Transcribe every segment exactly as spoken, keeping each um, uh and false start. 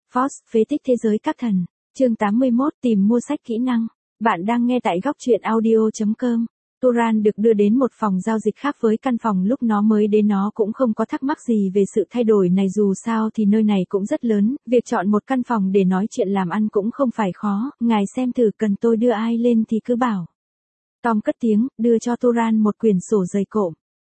Force, phế tích thế giới các thần. Chương tám mươi mốt, tìm mua sách kỹ năng. Bạn đang nghe tại góc truyện audio chấm com. Turan được đưa đến một phòng giao dịch khác với căn phòng lúc nó mới đến, nó cũng không có thắc mắc gì về sự thay đổi này, dù sao thì nơi này cũng rất lớn, việc chọn một căn phòng để nói chuyện làm ăn cũng không phải khó, ngài xem thử cần tôi đưa ai lên thì cứ bảo. Tom cất tiếng, đưa cho Turan một quyển sổ dày cộm.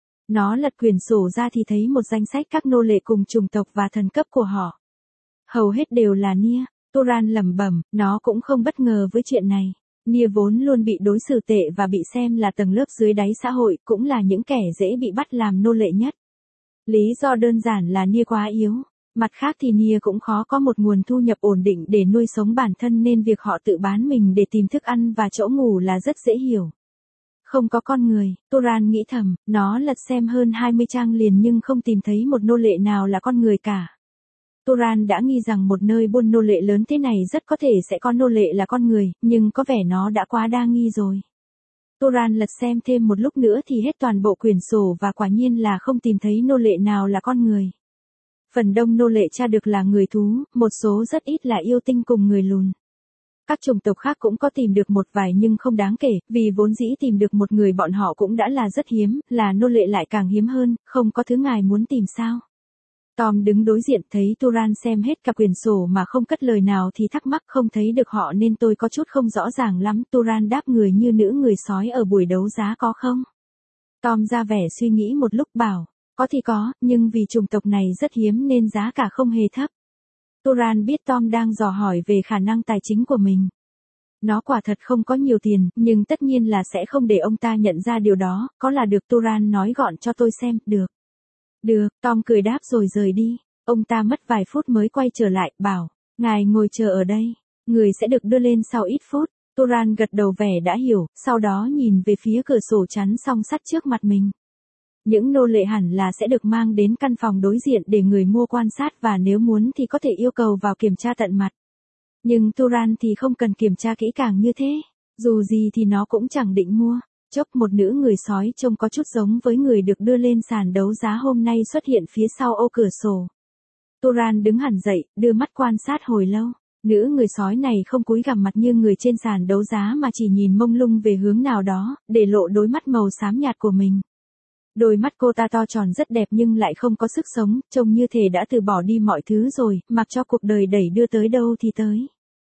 Nó lật quyển sổ ra thì thấy một danh sách các nô lệ cùng chủng tộc và thần cấp của họ. Hầu hết đều là Nia. Turan lẩm bẩm, nó cũng không bất ngờ với chuyện này. Nia vốn luôn bị đối xử tệ và bị xem là tầng lớp dưới đáy xã hội, cũng là những kẻ dễ bị bắt làm nô lệ nhất. Lý do đơn giản là Nia quá yếu. Mặt khác thì Nia cũng khó có một nguồn thu nhập ổn định để nuôi sống bản thân, nên việc họ tự bán mình để tìm thức ăn và chỗ ngủ là rất dễ hiểu. Không có con người, Turan nghĩ thầm, nó lật xem hơn hai mươi trang liền nhưng không tìm thấy một nô lệ nào là con người cả. Turan đã nghi rằng một nơi buôn nô lệ lớn thế này rất có thể sẽ có nô lệ là con người, nhưng có vẻ nó đã quá đa nghi rồi. Turan lật xem thêm một lúc nữa thì hết toàn bộ quyển sổ và quả nhiên là không tìm thấy nô lệ nào là con người. Phần đông nô lệ tra được là người thú, một số rất ít là yêu tinh cùng người lùn. Các chủng tộc khác cũng có tìm được một vài nhưng không đáng kể, vì vốn dĩ tìm được một người bọn họ cũng đã là rất hiếm, là nô lệ lại càng hiếm hơn, không có thứ ngài muốn tìm sao. Tom đứng đối diện thấy Turan xem hết cả quyển sổ mà không cất lời nào thì thắc mắc, không thấy được họ nên tôi có chút không rõ ràng lắm. Turan đáp, người như nữ người sói ở buổi đấu giá có không? Tom ra vẻ suy nghĩ một lúc bảo, có thì có, nhưng vì chủng tộc này rất hiếm nên giá cả không hề thấp. Turan biết Tom đang dò hỏi về khả năng tài chính của mình. Nó quả thật không có nhiều tiền, nhưng tất nhiên là sẽ không để ông ta nhận ra điều đó, có là được. Turan nói gọn, cho tôi xem, được. Được, Tom cười đáp rồi rời đi. Ông ta mất vài phút mới quay trở lại, bảo, ngài ngồi chờ ở đây, người sẽ được đưa lên sau ít phút. Turan gật đầu vẻ đã hiểu, sau đó nhìn về phía cửa sổ chắn song sắt trước mặt mình. Những nô lệ hẳn là sẽ được mang đến căn phòng đối diện để người mua quan sát, và nếu muốn thì có thể yêu cầu vào kiểm tra tận mặt. Nhưng Turan thì không cần kiểm tra kỹ càng như thế, dù gì thì nó cũng chẳng định mua. Chốc một nữ người sói trông có chút giống với người được đưa lên sàn đấu giá hôm nay xuất hiện phía sau ô cửa sổ. Turan đứng hẳn dậy, đưa mắt quan sát hồi lâu. Nữ người sói này không cúi gằm mặt như người trên sàn đấu giá mà chỉ nhìn mông lung về hướng nào đó, để lộ đôi mắt màu xám nhạt của mình. Đôi mắt cô ta to tròn rất đẹp nhưng lại không có sức sống, trông như thể đã từ bỏ đi mọi thứ rồi, mặc cho cuộc đời đẩy đưa tới đâu thì tới.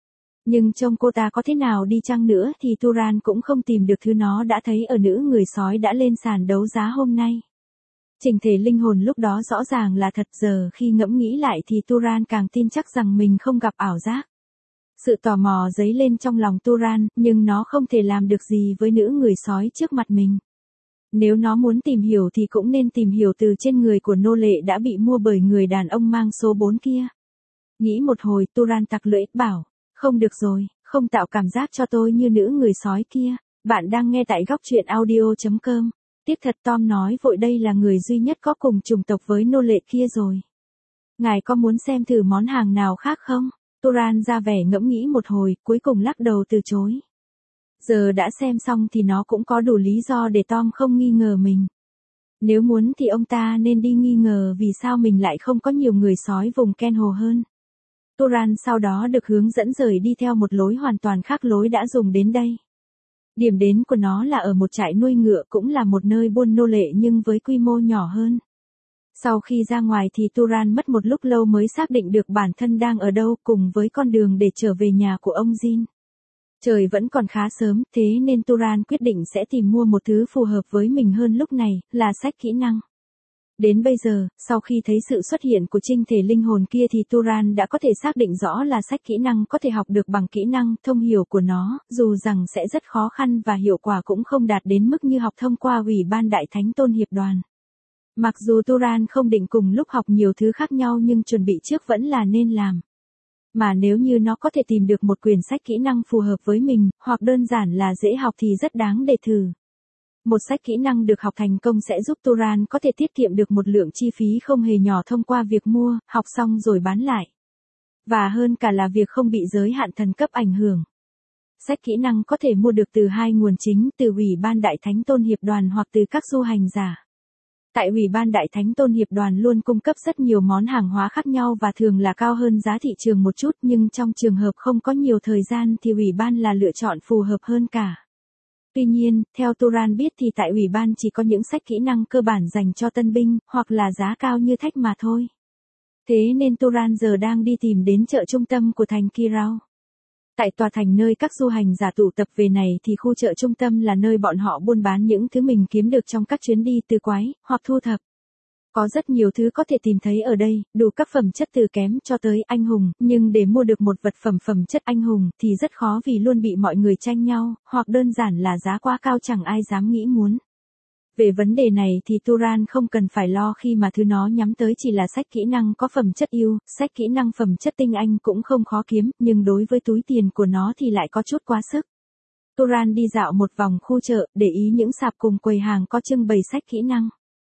Nhưng trông cô ta có thế nào đi chăng nữa thì Turan cũng không tìm được thứ nó đã thấy ở nữ người sói đã lên sàn đấu giá hôm nay. Chỉnh thể linh hồn lúc đó rõ ràng là thật, giờ khi ngẫm nghĩ lại thì Turan càng tin chắc rằng mình không gặp ảo giác. Sự tò mò dấy lên trong lòng Turan, nhưng nó không thể làm được gì với nữ người sói trước mặt mình. Nếu nó muốn tìm hiểu thì cũng nên tìm hiểu từ trên người của nô lệ đã bị mua bởi người đàn ông mang số bốn kia. Nghĩ một hồi, Turan tặc lưỡi, bảo, không được rồi, không tạo cảm giác cho tôi như nữ người sói kia. Bạn đang nghe tại góc truyện audio chấm com. Tiếp thật, Tom nói vội, đây là người duy nhất có cùng chủng tộc với nô lệ kia rồi. Ngài có muốn xem thử món hàng nào khác không? Turan ra vẻ ngẫm nghĩ một hồi, cuối cùng lắc đầu từ chối. Giờ đã xem xong thì nó cũng có đủ lý do để Tom không nghi ngờ mình. Nếu muốn thì ông ta nên đi nghi ngờ vì sao mình lại không có nhiều người sói vùng Ken Hồ hơn. Turan sau đó được hướng dẫn rời đi theo một lối hoàn toàn khác lối đã dùng đến đây. Điểm đến của nó là ở một trại nuôi ngựa, cũng là một nơi buôn nô lệ nhưng với quy mô nhỏ hơn. Sau khi ra ngoài thì Turan mất một lúc lâu mới xác định được bản thân đang ở đâu, cùng với con đường để trở về nhà của ông Jin. Trời vẫn còn khá sớm, thế nên Turan quyết định sẽ tìm mua một thứ phù hợp với mình hơn lúc này, là sách kỹ năng. Đến bây giờ, sau khi thấy sự xuất hiện của trinh thể linh hồn kia thì Turan đã có thể xác định rõ là sách kỹ năng có thể học được bằng kỹ năng thông hiểu của nó, dù rằng sẽ rất khó khăn và hiệu quả cũng không đạt đến mức như học thông qua Ủy ban Đại Thánh Tôn Hiệp Đoàn. Mặc dù Turan không định cùng lúc học nhiều thứ khác nhau nhưng chuẩn bị trước vẫn là nên làm. Mà nếu như nó có thể tìm được một quyển sách kỹ năng phù hợp với mình, hoặc đơn giản là dễ học thì rất đáng để thử. Một sách kỹ năng được học thành công sẽ giúp Turan có thể tiết kiệm được một lượng chi phí không hề nhỏ thông qua việc mua, học xong rồi bán lại. Và hơn cả là việc không bị giới hạn thần cấp ảnh hưởng. Sách kỹ năng có thể mua được từ hai nguồn chính, từ Ủy ban Đại Thánh Tôn Hiệp Đoàn hoặc từ các du hành giả. Tại Ủy ban Đại Thánh Tôn Hiệp Đoàn luôn cung cấp rất nhiều món hàng hóa khác nhau và thường là cao hơn giá thị trường một chút, nhưng trong trường hợp không có nhiều thời gian thì Ủy ban là lựa chọn phù hợp hơn cả. Tuy nhiên, theo Turan biết thì tại Ủy ban chỉ có những sách kỹ năng cơ bản dành cho tân binh, hoặc là giá cao như thách mà thôi. Thế nên Turan giờ đang đi tìm đến chợ trung tâm của thành Kirau. Tại tòa thành nơi các du hành giả tụ tập về này thì khu chợ trung tâm là nơi bọn họ buôn bán những thứ mình kiếm được trong các chuyến đi từ quái, hoặc thu thập. Có rất nhiều thứ có thể tìm thấy ở đây, đủ các phẩm chất từ kém cho tới anh hùng, nhưng để mua được một vật phẩm phẩm chất anh hùng thì rất khó vì luôn bị mọi người tranh nhau, hoặc đơn giản là giá quá cao chẳng ai dám nghĩ muốn. Về vấn đề này thì Turan không cần phải lo khi mà thứ nó nhắm tới chỉ là sách kỹ năng có phẩm chất yêu, sách kỹ năng phẩm chất tinh anh cũng không khó kiếm, nhưng đối với túi tiền của nó thì lại có chút quá sức. Turan đi dạo một vòng khu chợ, để ý những sạp cùng quầy hàng có trưng bày sách kỹ năng.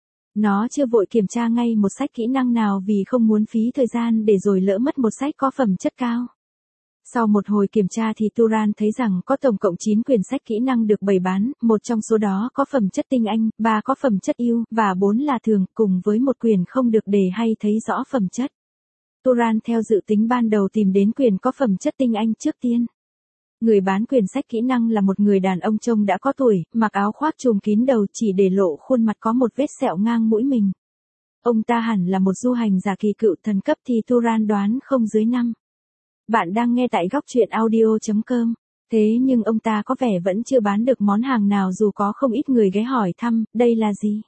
Nó chưa vội kiểm tra ngay một sách kỹ năng nào vì không muốn phí thời gian để rồi lỡ mất một sách có phẩm chất cao. Sau một hồi kiểm tra thì Turan thấy rằng có tổng cộng chín quyển sách kỹ năng được bày bán, một trong số đó có phẩm chất tinh anh, ba có phẩm chất yêu, và bốn là thường, cùng với một quyển không được đề hay thấy rõ phẩm chất. Turan theo dự tính ban đầu tìm đến quyển có phẩm chất tinh anh trước tiên. Người bán quyển sách kỹ năng là một người đàn ông trông đã có tuổi, mặc áo khoác trùm kín đầu chỉ để lộ khuôn mặt có một vết sẹo ngang mũi mình. Ông ta hẳn là một du hành giả kỳ cựu thần cấp thì Turan đoán không dưới năm. Bạn đang nghe tại góc truyện audio chấm com. Thế nhưng ông ta có vẻ vẫn chưa bán được món hàng nào dù có không ít người ghé hỏi thăm, đây là gì?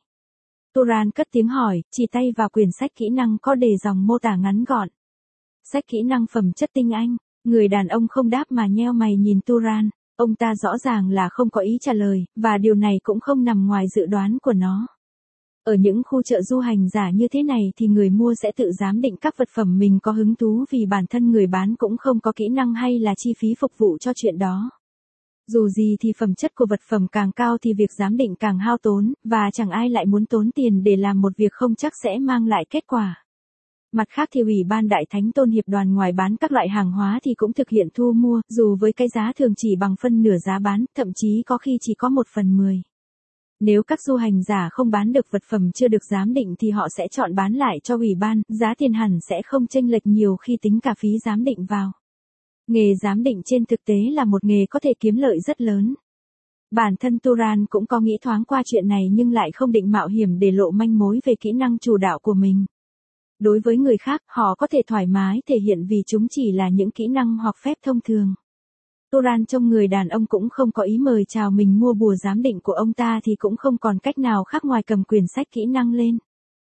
Turan cất tiếng hỏi, chỉ tay vào quyển sách kỹ năng có đề dòng mô tả ngắn gọn. Sách kỹ năng phẩm chất tinh anh. Người đàn ông không đáp mà nheo mày nhìn Turan. Ông ta rõ ràng là không có ý trả lời, và điều này cũng không nằm ngoài dự đoán của nó. Ở những khu chợ du hành giả như thế này thì người mua sẽ tự giám định các vật phẩm mình có hứng thú vì bản thân người bán cũng không có kỹ năng hay là chi phí phục vụ cho chuyện đó. Dù gì thì phẩm chất của vật phẩm càng cao thì việc giám định càng hao tốn, và chẳng ai lại muốn tốn tiền để làm một việc không chắc sẽ mang lại kết quả. Mặt khác thì Ủy ban Đại Thánh Tôn Hiệp Đoàn ngoài bán các loại hàng hóa thì cũng thực hiện thu mua, dù với cái giá thường chỉ bằng phân nửa giá bán, thậm chí có khi chỉ có một phần mười. Nếu các du hành giả không bán được vật phẩm chưa được giám định thì họ sẽ chọn bán lại cho ủy ban, giá tiền hẳn sẽ không chênh lệch nhiều khi tính cả phí giám định vào. Nghề giám định trên thực tế là một nghề có thể kiếm lợi rất lớn. Bản thân Turan cũng có nghĩ thoáng qua chuyện này nhưng lại không định mạo hiểm để lộ manh mối về kỹ năng chủ đạo của mình. Đối với người khác, họ có thể thoải mái thể hiện vì chúng chỉ là những kỹ năng hoặc phép thông thường. Turan trông người đàn ông cũng không có ý mời chào mình mua bùa giám định của ông ta thì cũng không còn cách nào khác ngoài cầm quyển sách kỹ năng lên.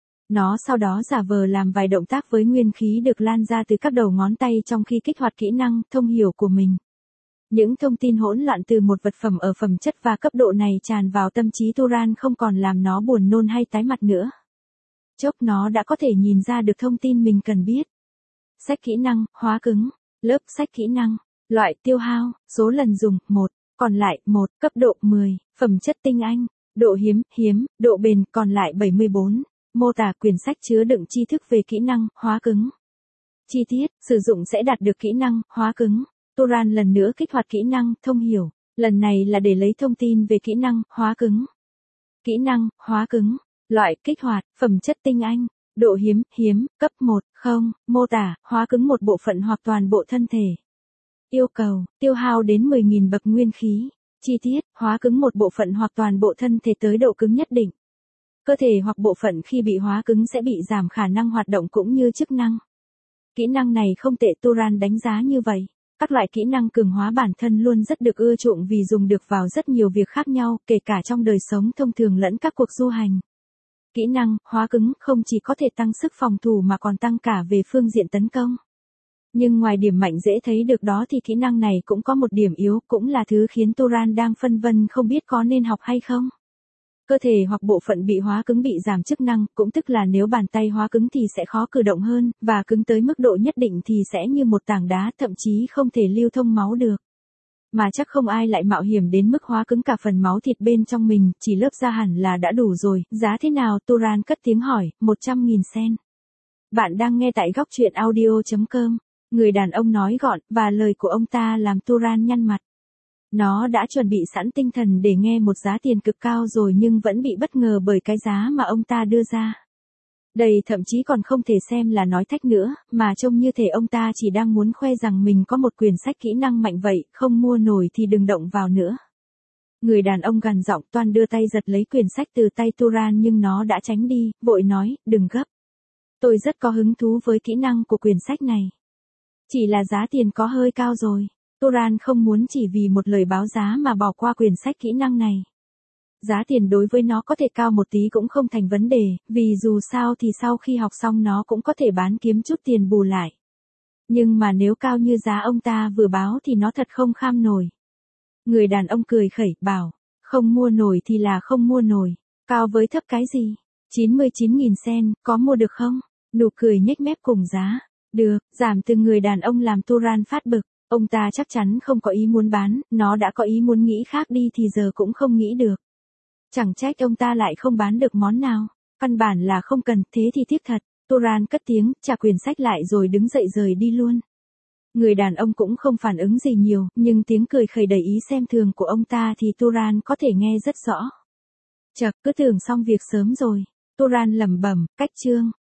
Nó sau đó giả vờ làm vài động tác với nguyên khí được lan ra từ các đầu ngón tay trong khi kích hoạt kỹ năng thông hiểu của mình. Những thông tin hỗn loạn từ một vật phẩm ở phẩm chất và cấp độ này tràn vào tâm trí Turan không còn làm nó buồn nôn hay tái mặt nữa. Chốc nó đã có thể nhìn ra được thông tin mình cần biết. Sách kỹ năng, hóa cứng, lớp sách kỹ năng, loại tiêu hao, số lần dùng, một, còn lại, một, cấp độ mười, phẩm chất tinh anh, độ hiếm, hiếm, độ bền, còn lại bảy mươi bốn. Mô tả quyển sách chứa đựng tri thức về kỹ năng, hóa cứng. Chi tiết, sử dụng sẽ đạt được kỹ năng, hóa cứng. Turan lần nữa kích hoạt kỹ năng, thông hiểu. Lần này là để lấy thông tin về kỹ năng, hóa cứng. Kỹ năng, hóa cứng. Loại, kích hoạt, phẩm chất tinh anh. Độ hiếm, hiếm, cấp một, không, mô tả, hóa cứng một bộ phận hoặc toàn bộ thân thể. Yêu cầu, tiêu hao đến mười nghìn bậc nguyên khí. Chi tiết, hóa cứng một bộ phận hoặc toàn bộ thân thể tới độ cứng nhất định. Cơ thể hoặc bộ phận khi bị hóa cứng sẽ bị giảm khả năng hoạt động cũng như chức năng. Kỹ năng này không tệ, Turan đánh giá như vậy. Các loại kỹ năng cường hóa bản thân luôn rất được ưa chuộng vì dùng được vào rất nhiều việc khác nhau, kể cả trong đời sống thông thường lẫn các cuộc du hành. Kỹ năng, hóa cứng, không chỉ có thể tăng sức phòng thủ mà còn tăng cả về phương diện tấn công. Nhưng ngoài điểm mạnh dễ thấy được đó thì kỹ năng này cũng có một điểm yếu, cũng là thứ khiến Turan đang phân vân không biết có nên học hay không. Cơ thể hoặc bộ phận bị hóa cứng bị giảm chức năng, cũng tức là nếu bàn tay hóa cứng thì sẽ khó cử động hơn, và cứng tới mức độ nhất định thì sẽ như một tảng đá, thậm chí không thể lưu thông máu được. Mà chắc không ai lại mạo hiểm đến mức hóa cứng cả phần máu thịt bên trong mình, chỉ lớp da hẳn là đã đủ rồi, giá thế nào? Turan cất tiếng hỏi, một trăm nghìn sen. Bạn đang nghe tại góc truyện audio chấm com. Người đàn ông nói gọn, và lời của ông ta làm Turan nhăn mặt. Nó đã chuẩn bị sẵn tinh thần để nghe một giá tiền cực cao rồi nhưng vẫn bị bất ngờ bởi cái giá mà ông ta đưa ra. Đây thậm chí còn không thể xem là nói thách nữa, mà trông như thể ông ta chỉ đang muốn khoe rằng mình có một quyển sách kỹ năng mạnh vậy, không mua nổi thì đừng động vào nữa. Người đàn ông gằn giọng toan đưa tay giật lấy quyển sách từ tay Turan nhưng nó đã tránh đi, vội nói, đừng gấp. Tôi rất có hứng thú với kỹ năng của quyển sách này. Chỉ là giá tiền có hơi cao rồi. Turan không muốn chỉ vì một lời báo giá mà bỏ qua quyển sách kỹ năng này. Giá tiền đối với nó có thể cao một tí cũng không thành vấn đề, vì dù sao thì sau khi học xong nó cũng có thể bán kiếm chút tiền bù lại. Nhưng mà nếu cao như giá ông ta vừa báo thì nó thật không kham nổi. Người đàn ông cười khẩy, bảo, không mua nổi thì là không mua nổi, cao với thấp cái gì? chín mươi chín nghìn sen, có mua được không? Nụ cười nhếch mép cùng giá. Được, giảm từ người đàn ông làm Turan phát bực. Ông ta chắc chắn không có ý muốn bán, nó đã có ý muốn nghĩ khác đi thì giờ cũng không nghĩ được. Chẳng trách ông ta lại không bán được món nào. Căn bản là không cần, thế thì tiếc thật. Turan cất tiếng, trả quyển sách lại rồi đứng dậy rời đi luôn. Người đàn ông cũng không phản ứng gì nhiều, nhưng tiếng cười khẩy đầy ý xem thường của ông ta thì Turan có thể nghe rất rõ. Chậc, cứ tưởng xong việc sớm rồi. Turan lẩm bẩm, cách chương.